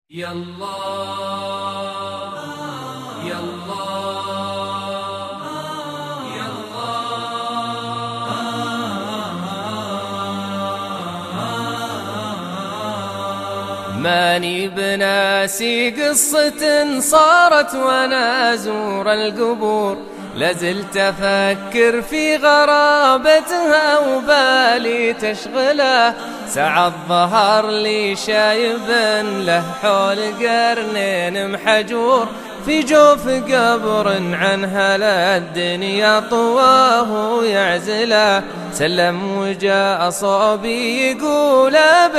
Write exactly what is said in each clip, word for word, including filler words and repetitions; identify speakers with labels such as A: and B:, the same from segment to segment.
A: يا الله يا الله يا الله ماني بناسي قصة صارت وانا ازور القبور، لازلت افكر في غرابتها وبالي تشغله. سعد ظهر لي شايب له حول قرنين محجور، في جوف قبر عنها للدنيا طواه يعزله. سلم وجاء صوبي يقول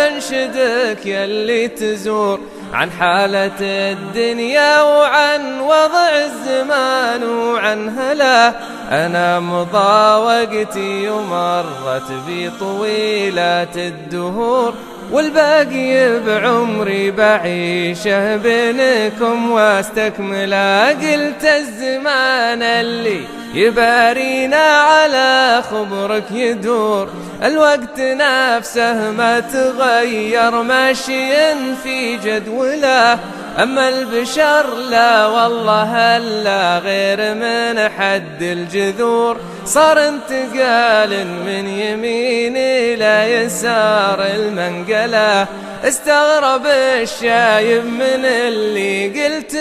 A: بنشدك يلي تزور عن حالة الدنيا وعن وضع الزمان وعن هلا. أنا مضى وقتي ومرت بي طويلات الدهور، والباقي بعمري بعيشه بينكم واستكمله. قلت الزمان اللي يبارينا على خبرك يدور، الوقت نفسه ما تغير ماشي في جدوله. أما البشر لا والله هلا غير من حد الجذور، صار انتقال من يمين إلى يسار المنقلة. استغرب الشايب من اللي قلت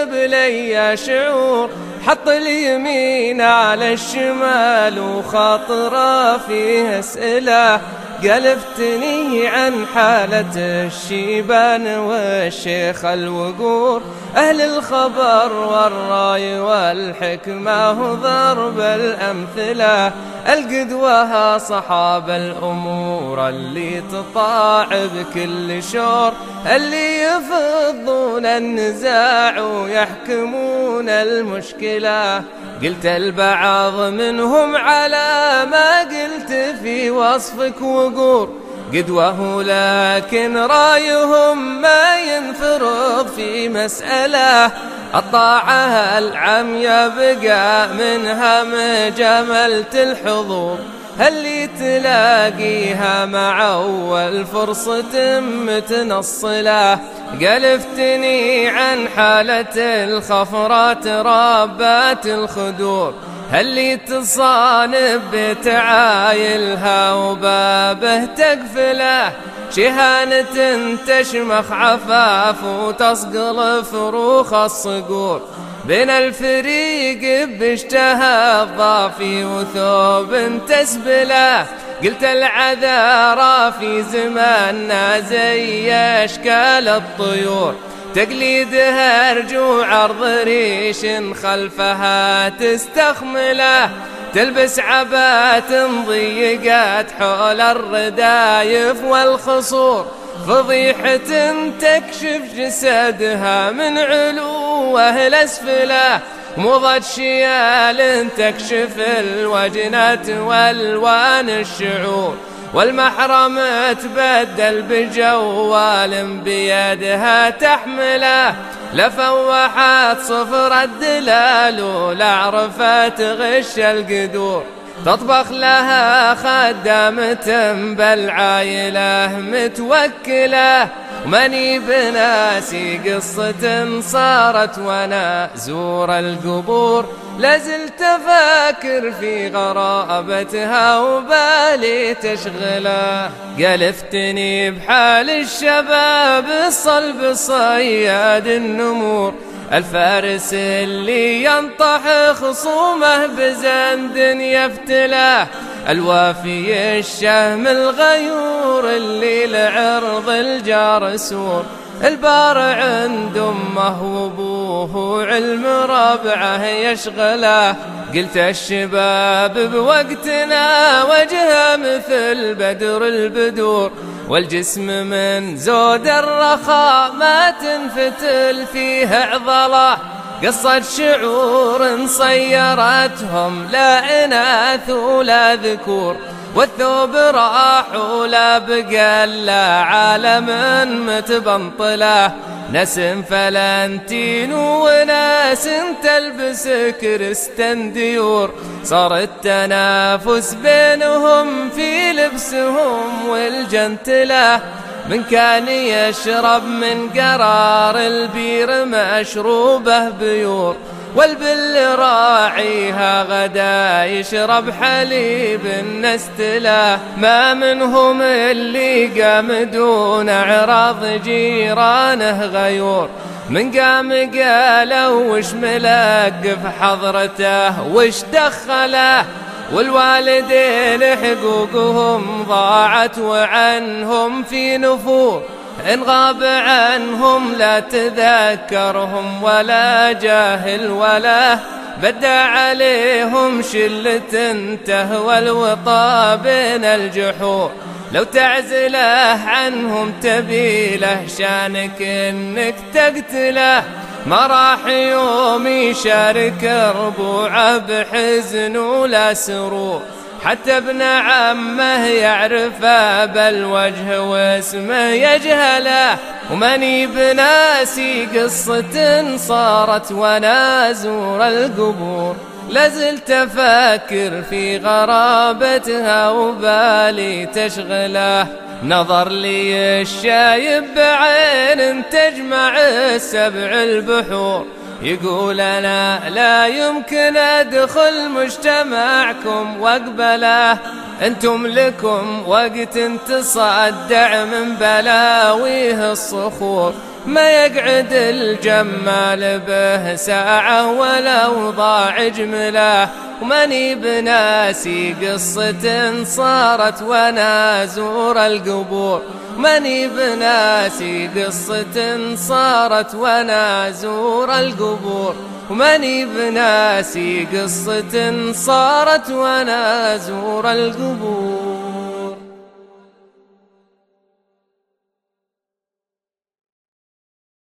A: وبلي شعور، حط اليمين على الشمال وخاطره فيه اسئله. قلفتني عن حالة الشيبان والشيخ الوقور، أهل الخبر والراي والحكمة وضرب الأمثلة. القدوة صحاب الأمور اللي تطاع بكل شور، اللي يفضون النزاع ويحكمون المشكلة. قلت البعض منهم على ما قلت في وصفك وقور، قدوه لكن رايهم ما ينفرض في مسألة. الطاعة العميا بقى منها مجملة الحضور، اللي تلاقيها مع أول فرصة متنصلة. قلفتني عن حالة الخفرات ربات الخدور، اللي تصانب بتعايلها وبابه تقفله. شهانة تشمخ عفاف وتصقل فروخ الصقور، بين الفريق باشتهى الضافي وثوب تسبله. قلت العذارى في زماننا زي اشكال الطيور، تقليدها رجوع عرض ريش خلفها تستخمله. تلبس عبات ضيقات حول الردايف والخصور، فضيحة تكشف جسدها من علوه الأسفله. موضة شيال تكشف الوجنة والوان الشعور، والمحرم تبدل بجوال بيدها تحمله. لفوحت صفر الدلال ولعرفت غش القدور، تطبخ لها خدامة بالعايلة متوكلة. وماني بناسي قصة صارت وانا زور القبور، لازلت فاكر في غرابتها وبالي تشغله. قلفتني بحال الشباب الصلب صياد النمور، الفارس اللي ينطح خصومه بزند يفتله. الوافي الشهم الغيور اللي لعرض الجار سور، البار عند امه وابوه وعلم ربعه يشغله. قلت الشباب بوقتنا وجهه مثل بدر البدور، والجسم من زود الرخاء ما تنفتل فيه عضله. قصة شعور صيرتهم لا إناث ولا ذكور، والثوب راح ولا بقى إلا عالم متبنطله. نسم فلنتين وناس تلبس كريستن ديور، صار التنافس بينهم في لبسهم والجنتله. من كان يشرب من قرار البير مشروبه بيور، والبل راعيها غدا يشرب حليب النستله. ما منهم اللي قام دون اعراض جيرانه غيور، من قام قالوا وش ملقف حضرته وش دخله، والوالدين حقوقهم ضاعت وعنهم في نفور. إن غاب عنهم لا تذكرهم ولا جاهل ولا بدى عليهم شلة تهوى الوطا بين الجحور. لو تعزله عنهم تبيله شانك انك تقتله، ما راح يوم يشارك ربوعه بحزن ولا سرور. حتى ابن عمه يعرفه بالوجه واسمه يجهله، وماني بناسي قصة صارت وانا ازور القبور. لازلت افكر في غرابتها وبالي تشغله، نظر لي الشايب بعين تجمع السبع البحور. يقول أنا لا يمكن أدخل مجتمعكم واقبله، أنتم لكم وقت تصدع من بلاويه الصخور. ما يقعد الجمال به ساعة ولو ضاع جمله، وماني بناسي قصة صارت وانا ازور القبور. ماني بناسي قصة صارت وانا ازور القبور، وماني بناسي قصة صارت وانا ازور القبور.